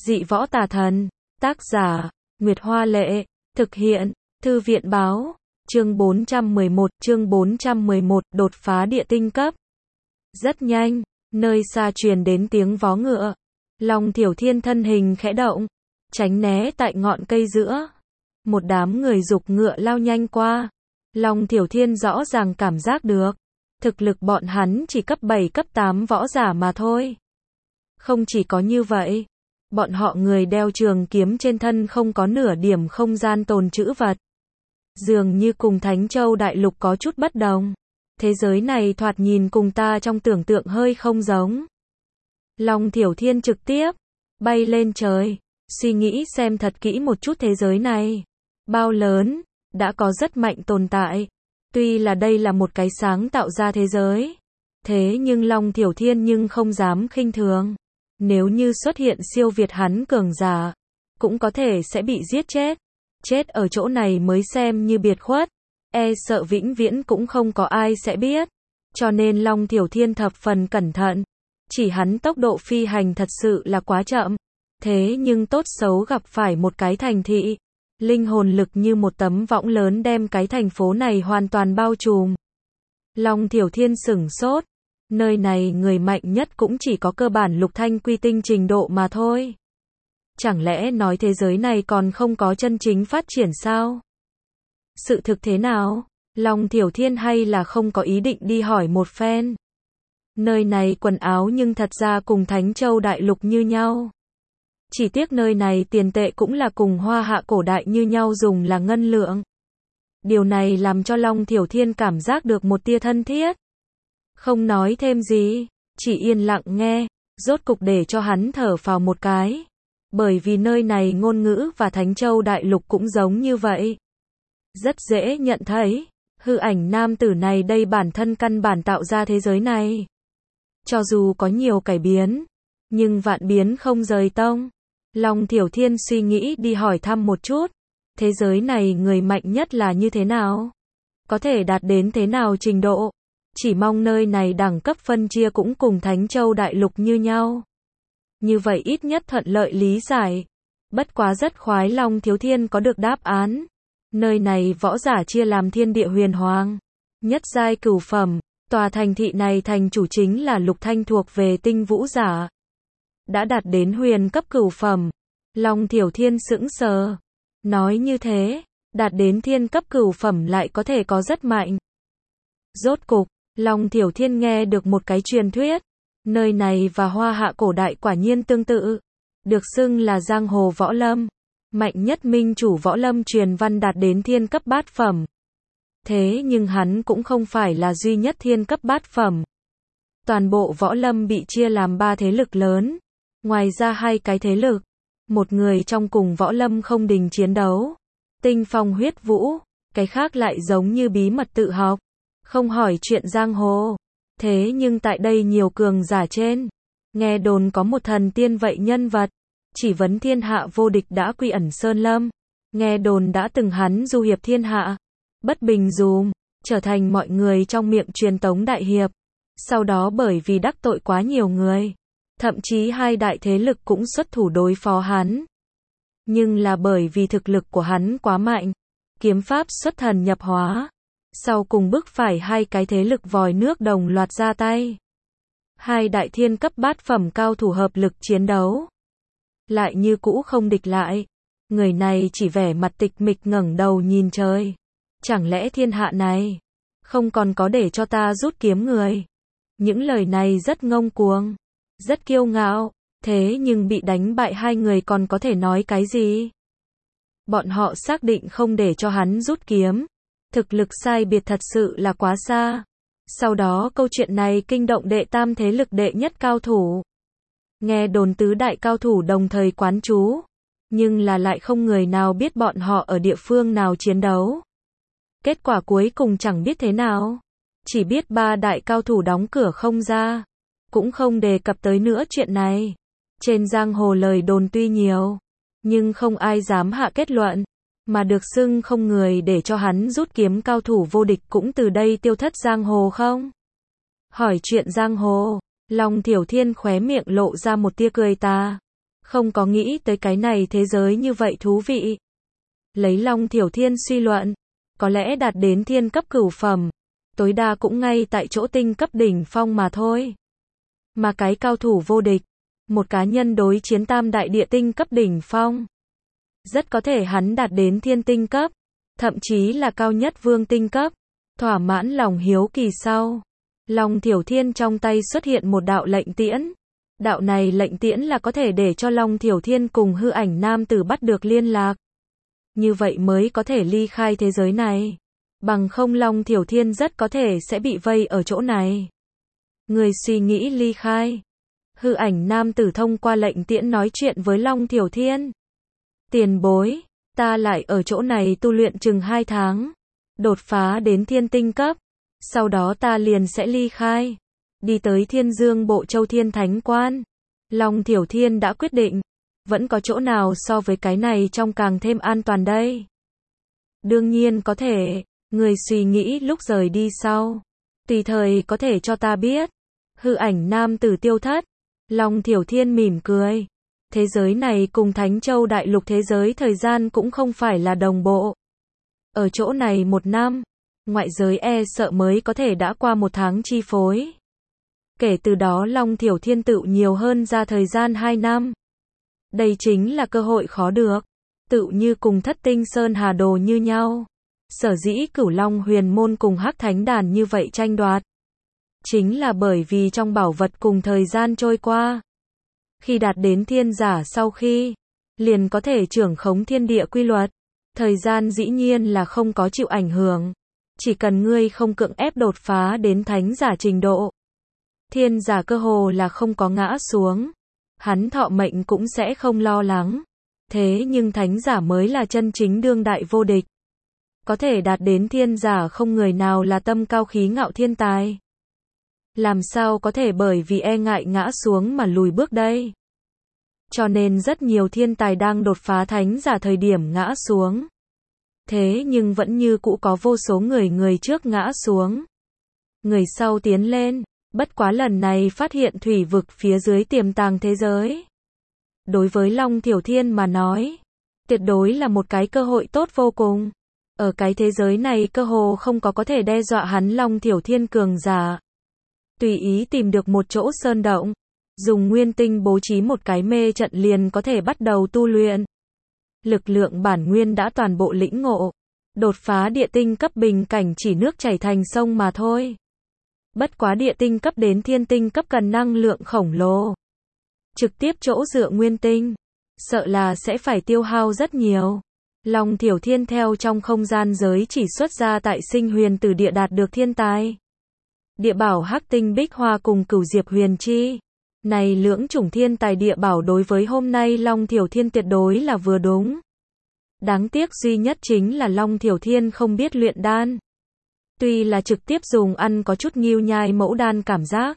Dị võ tà thần. Tác giả, Nguyệt Hoa Lệ. Thực hiện, Thư viện Báo. Chương 411, đột phá địa tinh cấp. Rất nhanh, nơi xa truyền đến tiếng vó ngựa. Long Thiểu Thiên thân hình khẽ động, tránh né tại ngọn cây giữa. Một đám người giục ngựa lao nhanh qua. Long Thiểu Thiên rõ ràng cảm giác được, thực lực bọn hắn chỉ cấp 7 cấp 8 võ giả mà thôi. Không chỉ có như vậy, bọn họ người đeo trường kiếm trên thân không có nửa điểm không gian tồn trữ vật. Dường như cùng Thánh Châu Đại Lục có chút bất đồng. Thế giới này thoạt nhìn cùng ta trong tưởng tượng hơi không giống. Long Thiểu Thiên trực tiếp bay lên trời, suy nghĩ xem thật kỹ một chút thế giới này. Bao lớn, đã có rất mạnh tồn tại. Tuy là đây là một cái sáng tạo ra thế giới, thế nhưng Long Thiểu Thiên nhưng không dám khinh thường. Nếu như xuất hiện siêu việt hắn cường giả, cũng có thể sẽ bị giết chết. Chết ở chỗ này mới xem như biệt khuất, e sợ vĩnh viễn cũng không có ai sẽ biết. Cho nên Long Thiểu Thiên thập phần cẩn thận. Chỉ hắn tốc độ phi hành thật sự là quá chậm. Thế nhưng tốt xấu gặp phải một cái thành thị. Linh hồn lực như một tấm võng lớn đem cái thành phố này hoàn toàn bao trùm. Long Thiểu Thiên sửng sốt. Nơi này người mạnh nhất cũng chỉ có cơ bản lục thanh quy tinh trình độ mà thôi. Chẳng lẽ nói thế giới này còn không có chân chính phát triển sao? Sự thực thế nào? Long Thiểu Thiên hay là không có ý định đi hỏi một phen. Nơi này quần áo nhưng thật ra cùng Thánh Châu Đại Lục như nhau. Chỉ tiếc nơi này tiền tệ cũng là cùng Hoa Hạ cổ đại như nhau, dùng là ngân lượng. Điều này làm cho Long Thiểu Thiên cảm giác được một tia thân thiết. Không nói thêm gì, chỉ yên lặng nghe, rốt cục để cho hắn thở phào một cái. Bởi vì nơi này ngôn ngữ và Thánh Châu Đại Lục cũng giống như vậy. Rất dễ nhận thấy, hư ảnh nam tử này đây bản thân căn bản tạo ra thế giới này. Cho dù có nhiều cải biến, nhưng vạn biến không rời tông. Long Thiểu Thiên suy nghĩ đi hỏi thăm một chút, thế giới này người mạnh nhất là như thế nào? Có thể đạt đến thế nào trình độ? Chỉ mong nơi này đẳng cấp phân chia cũng cùng Thánh Châu Đại Lục như nhau. Như vậy ít nhất thuận lợi lý giải. Bất quá rất khoái Long Thiểu Thiên có được đáp án. Nơi này võ giả chia làm thiên địa huyền hoàng, nhất giai cửu phẩm. Tòa thành thị này thành chủ chính là Lục Thanh thuộc về tinh vũ giả. Đã đạt đến huyền cấp cửu phẩm. Long Thiểu Thiên sững sờ. Nói như thế, đạt đến thiên cấp cửu phẩm lại có thể có rất mạnh. Rốt cục, Long Thiểu Thiên nghe được một cái truyền thuyết. Nơi này và Hoa Hạ cổ đại quả nhiên tương tự. Được xưng là giang hồ võ lâm. Mạnh nhất minh chủ võ lâm truyền văn đạt đến thiên cấp bát phẩm. Thế nhưng hắn cũng không phải là duy nhất thiên cấp bát phẩm. Toàn bộ võ lâm bị chia làm 3 thế lực lớn. Ngoài ra 2 cái thế lực. Một người trong cùng võ lâm không đình chiến đấu. Tinh phong huyết vũ. Cái khác lại giống như bí mật tự học. Không hỏi chuyện giang hồ. Thế nhưng tại đây nhiều cường giả trên. Nghe đồn có một thần tiên vậy nhân vật. Chỉ vấn thiên hạ vô địch đã quy ẩn sơn lâm. Nghe đồn đã từng hắn du hiệp thiên hạ. Bất bình dùm. Trở thành mọi người trong miệng truyền tống đại hiệp. Sau đó bởi vì đắc tội quá nhiều người. Thậm chí 2 đại thế lực cũng xuất thủ đối phó hắn. Nhưng là bởi vì thực lực của hắn quá mạnh. Kiếm pháp xuất thần nhập hóa. Sau cùng bức phải 2 cái thế lực vòi nước đồng loạt ra tay. 2 đại thiên cấp bát phẩm cao thủ hợp lực chiến đấu. Lại như cũ không địch lại. Người này chỉ vẻ mặt tịch mịch ngẩng đầu nhìn trời. Chẳng lẽ thiên hạ này không còn có để cho ta rút kiếm người? Những lời này rất ngông cuồng, rất kiêu ngạo. Thế nhưng bị đánh bại 2 người còn có thể nói cái gì? Bọn họ xác định không để cho hắn rút kiếm. Thực lực sai biệt thật sự là quá xa. Sau đó câu chuyện này kinh động đệ tam thế lực đệ nhất cao thủ. Nghe đồn tứ đại cao thủ đồng thời quán trú. Nhưng là lại không người nào biết bọn họ ở địa phương nào chiến đấu. Kết quả cuối cùng chẳng biết thế nào. Chỉ biết 3 đại cao thủ đóng cửa không ra. Cũng không đề cập tới nữa chuyện này. Trên giang hồ lời đồn tuy nhiều. Nhưng không ai dám hạ kết luận. Mà được xưng không người để cho hắn rút kiếm cao thủ vô địch cũng từ đây tiêu thất giang hồ không? Hỏi chuyện giang hồ. Long Thiểu Thiên khóe miệng lộ ra một tia cười tà. Không có nghĩ tới cái này thế giới như vậy thú vị. Lấy Long Thiểu Thiên suy luận, có lẽ đạt đến thiên cấp cửu phẩm, tối đa cũng ngay tại chỗ tinh cấp đỉnh phong mà thôi. Mà cái cao thủ vô địch, một cá nhân đối chiến tam đại địa tinh cấp đỉnh phong, rất có thể hắn đạt đến thiên tinh cấp, thậm chí là cao nhất vương tinh cấp. Thỏa mãn lòng hiếu kỳ sau, Long Thiểu Thiên trong tay xuất hiện một đạo lệnh tiễn. Đạo này lệnh tiễn là có thể để cho Long Thiểu Thiên cùng hư ảnh nam tử bắt được liên lạc. Như vậy mới có thể ly khai thế giới này. Bằng không Long Thiểu Thiên rất có thể sẽ bị vây ở chỗ này. Người suy nghĩ ly khai. Hư ảnh nam tử thông qua lệnh tiễn nói chuyện với Long Thiểu Thiên. Tiền bối, ta lại ở chỗ này tu luyện chừng 2 tháng. Đột phá đến thiên tinh cấp. Sau đó ta liền sẽ ly khai. Đi tới Thiên Dương Bộ Châu Thiên Thánh Quan. Long Thiểu Thiên đã quyết định. Vẫn có chỗ nào so với cái này trong càng thêm an toàn đây? Đương nhiên có thể. Người suy nghĩ lúc rời đi sau. Tùy thời có thể cho ta biết. Hư ảnh nam tử tiêu thất. Long Thiểu Thiên mỉm cười. Thế giới này cùng Thánh Châu Đại Lục thế giới thời gian cũng không phải là đồng bộ. Ở chỗ này 1 năm, ngoại giới e sợ mới có thể đã qua 1 tháng chi phối. Kể từ đó Long Thiểu Thiên tựu nhiều hơn ra thời gian 2 năm. Đây chính là cơ hội khó được. Tựu như cùng Thất Tinh Sơn Hà Đồ như nhau. Sở dĩ Cửu Long Huyền Môn cùng Hắc Thánh Đàn như vậy tranh đoạt. Chính là bởi vì trong bảo vật cùng thời gian trôi qua. Khi đạt đến thiên giả sau khi, liền có thể trưởng khống thiên địa quy luật. Thời gian dĩ nhiên là không có chịu ảnh hưởng. Chỉ cần ngươi không cưỡng ép đột phá đến thánh giả trình độ. Thiên giả cơ hồ là không có ngã xuống. Hắn thọ mệnh cũng sẽ không lo lắng. Thế nhưng thánh giả mới là chân chính đương đại vô địch. Có thể đạt đến thiên giả không người nào là tâm cao khí ngạo thiên tài. Làm sao có thể bởi vì e ngại ngã xuống mà lùi bước đây? Cho nên rất nhiều thiên tài đang đột phá thánh giả thời điểm ngã xuống. Thế nhưng vẫn như cũ có vô số người trước ngã xuống. Người sau tiến lên, bất quá lần này phát hiện thủy vực phía dưới tiềm tàng thế giới. Đối với Long Thiểu Thiên mà nói, tuyệt đối là một cái cơ hội tốt vô cùng. Ở cái thế giới này cơ hồ không có thể đe dọa hắn Long Thiểu Thiên cường giả. Tùy ý tìm được một chỗ sơn động, dùng nguyên tinh bố trí một cái mê trận liền có thể bắt đầu tu luyện. Lực lượng bản nguyên đã toàn bộ lĩnh ngộ. Đột phá địa tinh cấp bình cảnh chỉ nước chảy thành sông mà thôi. Bất quá địa tinh cấp đến thiên tinh cấp cần năng lượng khổng lồ. Trực tiếp chỗ dựa nguyên tinh, sợ là sẽ phải tiêu hao rất nhiều. Long Thiểu Thiên theo trong không gian giới chỉ xuất ra tại Sinh Huyền Tử Địa đạt được thiên tài. Địa bảo Hắc Tinh Bích Hoa cùng Cửu Diệp Huyền Chi. Này lưỡng chủng thiên tài địa bảo đối với hôm nay Long Thiểu Thiên tuyệt đối là vừa đúng. Đáng tiếc duy nhất chính là Long Thiểu Thiên không biết luyện đan. Tuy là trực tiếp dùng ăn có chút nghiêu nhai mẫu đan cảm giác.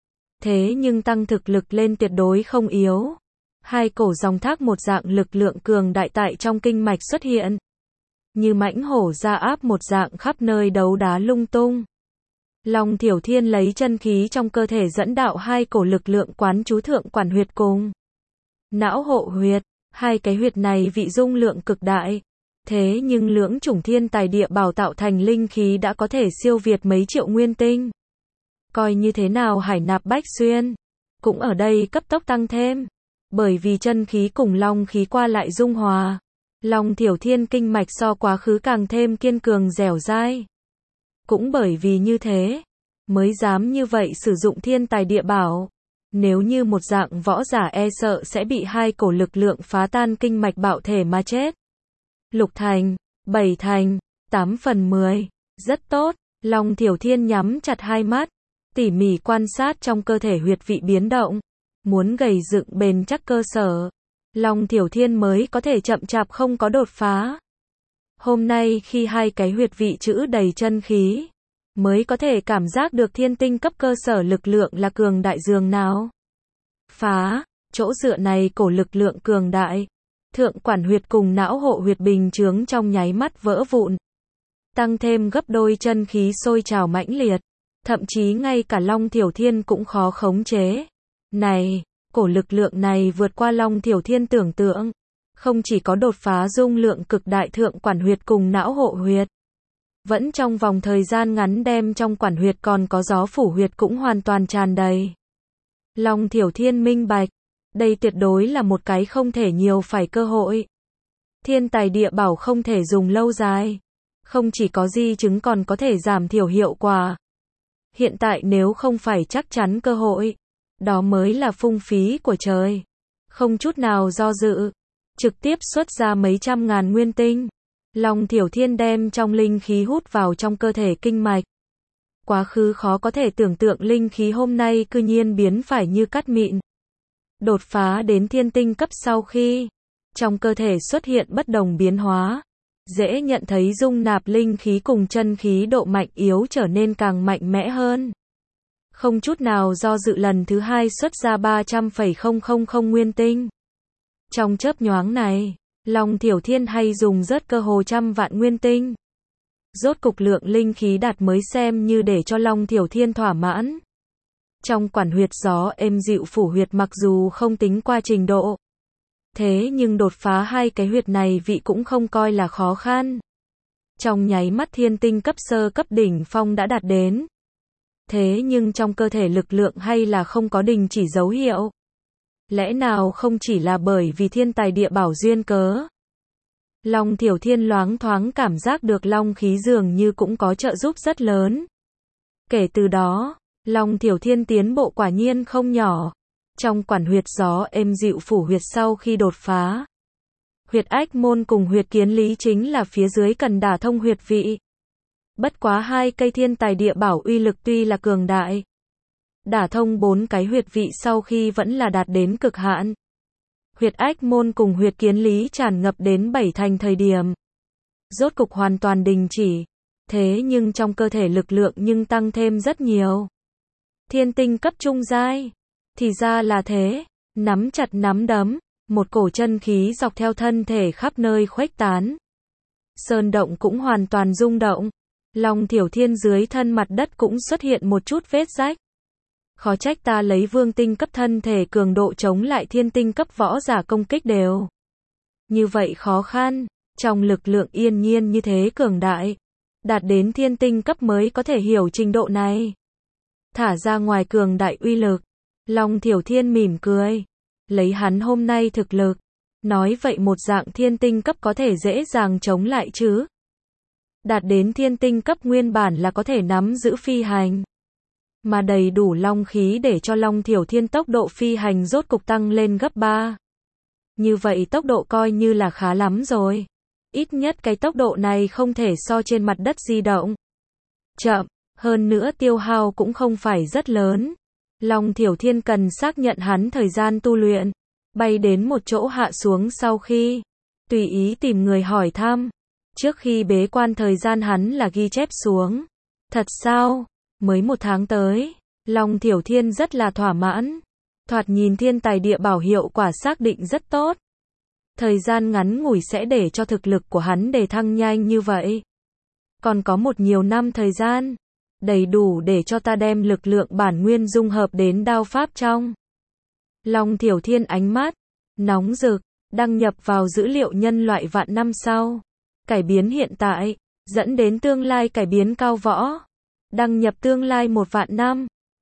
Thế nhưng tăng thực lực lên tuyệt đối không yếu. 2 cổ dòng thác một dạng lực lượng cường đại tại trong kinh mạch xuất hiện. Như mãnh hổ ra áp một dạng khắp nơi đấu đá lung tung. Long Thiểu Thiên lấy chân khí trong cơ thể dẫn đạo 2 cổ lực lượng quán chú thượng quản huyệt cùng não hộ huyệt. 2 cái huyệt này vị dung lượng cực đại. Thế nhưng lưỡng chủng thiên tài địa bảo tạo thành linh khí đã có thể siêu việt mấy triệu nguyên tinh. Coi như thế nào hải nạp bách xuyên, cũng ở đây cấp tốc tăng thêm. Bởi vì chân khí cùng long khí qua lại dung hòa. Long Thiểu Thiên kinh mạch so quá khứ càng thêm kiên cường dẻo dai. Cũng bởi vì như thế, mới dám như vậy sử dụng thiên tài địa bảo. Nếu như một dạng võ giả e sợ sẽ bị 2 cổ lực lượng phá tan kinh mạch bạo thể mà chết. Lục thành, 7 thành, 8 phần 10. Rất tốt, Long Thiểu Thiên nhắm chặt 2 mắt, tỉ mỉ quan sát trong cơ thể huyệt vị biến động. Muốn gầy dựng bền chắc cơ sở, Long Thiểu Thiên mới có thể chậm chạp không có đột phá. Hôm nay khi 2 cái huyệt vị trữ đầy chân khí, mới có thể cảm giác được thiên tinh cấp cơ sở lực lượng là cường đại dường nào. Phá, chỗ dựa này cổ lực lượng cường đại. Thượng quản huyệt cùng não hộ huyệt bình chướng trong nháy mắt vỡ vụn. Tăng thêm gấp đôi chân khí sôi trào mãnh liệt. Thậm chí ngay cả Long Thiểu Thiên cũng khó khống chế. Này, Cổ lực lượng này vượt qua Long Thiểu Thiên tưởng tượng. Không chỉ có đột phá dung lượng cực đại thượng quản huyệt cùng não hộ huyệt. Vẫn trong vòng thời gian ngắn đem trong quản huyệt còn có gió phủ huyệt cũng hoàn toàn tràn đầy. Long Thiểu Thiên minh bạch. Đây tuyệt đối là một cái không thể nhiều phải cơ hội. Thiên tài địa bảo không thể dùng lâu dài. Không chỉ có di chứng còn có thể giảm thiểu hiệu quả. Hiện tại nếu không phải chắc chắn cơ hội, đó mới là phung phí của trời. Không chút nào do dự, trực tiếp xuất ra mấy trăm ngàn nguyên tinh. Long Thiểu Thiên đem trong linh khí hút vào trong cơ thể kinh mạch. Quá khứ khó có thể tưởng tượng linh khí hôm nay cư nhiên biến phải như cát mịn. Đột phá đến thiên tinh cấp sau khi trong cơ thể xuất hiện bất đồng biến hóa, dễ nhận thấy dung nạp linh khí cùng chân khí độ mạnh yếu trở nên càng mạnh mẽ hơn. Không chút nào do dự lần thứ hai xuất ra 300,000 nguyên tinh. Trong chớp nhoáng này, Long Thiểu Thiên hay dùng rớt cơ hồ trăm vạn nguyên tinh. Rốt cục lượng linh khí đạt mới xem như để cho Long Thiểu Thiên thỏa mãn. Trong quản huyệt gió êm dịu phủ huyệt mặc dù không tính qua trình độ. Thế nhưng đột phá hai cái huyệt này vị cũng không coi là khó khăn. Trong nháy mắt thiên tinh cấp sơ cấp đỉnh phong đã đạt đến. Thế nhưng trong cơ thể lực lượng hay là không có đình chỉ dấu hiệu. Lẽ nào không chỉ là bởi vì thiên tài địa bảo duyên cớ? Long Thiểu Thiên loáng thoáng cảm giác được long khí dường như cũng có trợ giúp rất lớn. Kể từ đó, Long Thiểu Thiên tiến bộ quả nhiên không nhỏ. Trong quản huyệt gió êm dịu phủ huyệt sau khi đột phá. Huyệt ách môn cùng huyệt kiến lý chính là phía dưới cần đả thông huyệt vị. Bất quá hai cây thiên tài địa bảo uy lực tuy là cường đại. Đả thông 4 cái huyệt vị sau khi vẫn là đạt đến cực hạn. Huyệt ách môn cùng huyệt kiến lý tràn ngập đến 7 thành thời điểm. Rốt cục hoàn toàn đình chỉ. Thế nhưng trong cơ thể lực lượng nhưng tăng thêm rất nhiều. Thiên tinh cấp trung giai. Thì ra là thế. Nắm chặt nắm đấm. Một cổ chân khí dọc theo thân thể khắp nơi khuếch tán. Sơn động cũng hoàn toàn rung động. Long Thiểu Thiên dưới thân mặt đất cũng xuất hiện một chút vết rách. Khó trách ta lấy vương tinh cấp thân thể cường độ chống lại thiên tinh cấp võ giả công kích đều. Như vậy khó khăn, trong lực lượng yên nhiên như thế cường đại. Đạt đến thiên tinh cấp mới có thể hiểu trình độ này. Thả ra ngoài cường đại uy lực. Long Thiểu Thiên mỉm cười. Lấy hắn hôm nay thực lực. Nói vậy một dạng thiên tinh cấp có thể dễ dàng chống lại chứ. Đạt đến thiên tinh cấp nguyên bản là có thể nắm giữ phi hành. Mà đầy đủ long khí để cho Long Thiểu Thiên tốc độ phi hành rốt cục tăng lên gấp 3. Như vậy tốc độ coi như là khá lắm rồi. Ít nhất cái tốc độ này không thể so trên mặt đất di động. Chậm, hơn nữa tiêu hao cũng không phải rất lớn. Long Thiểu Thiên cần xác nhận hắn thời gian tu luyện. Bay đến một chỗ hạ xuống sau khi tùy ý tìm người hỏi thăm. Trước khi bế quan thời gian hắn là ghi chép xuống. Thật sao? Mới 1 tháng tới, Long Thiểu Thiên rất là thỏa mãn. Thoạt nhìn thiên tài địa bảo hiệu quả xác định rất tốt. Thời gian ngắn ngủi sẽ để cho thực lực của hắn đề thăng nhanh như vậy. Còn có một nhiều năm thời gian, đầy đủ để cho ta đem lực lượng bản nguyên dung hợp đến đao pháp trong. Long Thiểu Thiên ánh mắt nóng rực, đăng nhập vào dữ liệu nhân loại vạn năm sau. Cải biến hiện tại, dẫn đến tương lai cải biến cao võ. Đăng nhập tương lai 1 vạn năm.